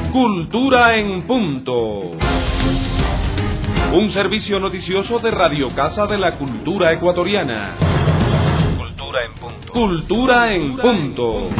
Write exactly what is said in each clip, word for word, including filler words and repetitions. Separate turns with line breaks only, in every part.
Cultura en punto. Un servicio noticioso de Radio Casa de la Cultura Ecuatoriana.
Cultura en punto.
Cultura en punto.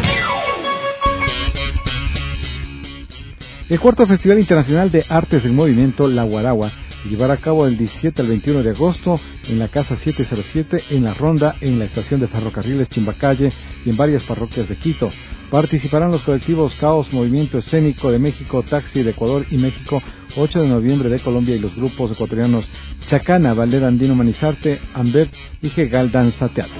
El cuarto Festival Internacional de Artes en Movimiento, La Guaragua, se llevará a cabo del diecisiete al veintiuno de agosto en la Casa setecientos siete, en La Ronda, en la estación de ferrocarriles Chimbacalle y en varias parroquias de Quito. Participarán los colectivos Caos, Movimiento Escénico de México, Taxi de Ecuador y México, ocho de noviembre de Colombia, y los grupos ecuatorianos Chacana, Ballet Andino Manizarte, Amber y Gegal Danza Teatro.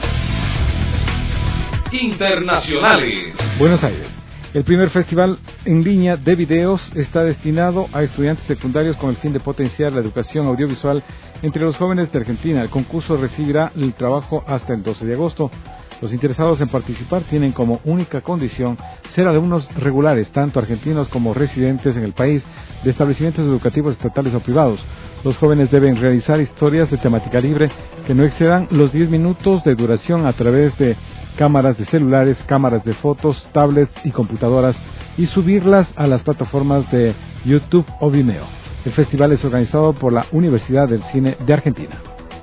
Internacionales.
Buenos Aires. El primer festival en línea de videos está destinado a estudiantes secundarios con el fin de potenciar la educación audiovisual entre los jóvenes de Argentina. El concurso recibirá el trabajo hasta el doce de agosto. Los interesados en participar tienen como única condición ser alumnos regulares, tanto argentinos como residentes en el país, de establecimientos educativos estatales o privados. Los jóvenes deben realizar historias de temática libre que no excedan los diez minutos de duración a través de cámaras de celulares, cámaras de fotos, tablets y computadoras, y subirlas a las plataformas de YouTube o Vimeo. El festival es organizado por la Universidad del Cine de Argentina.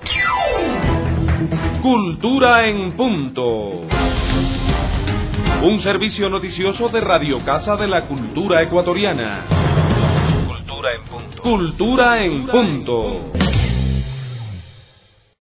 Cultura en punto. Un servicio noticioso de Radio Casa de la Cultura Ecuatoriana.
Cultura en punto.
Cultura en punto.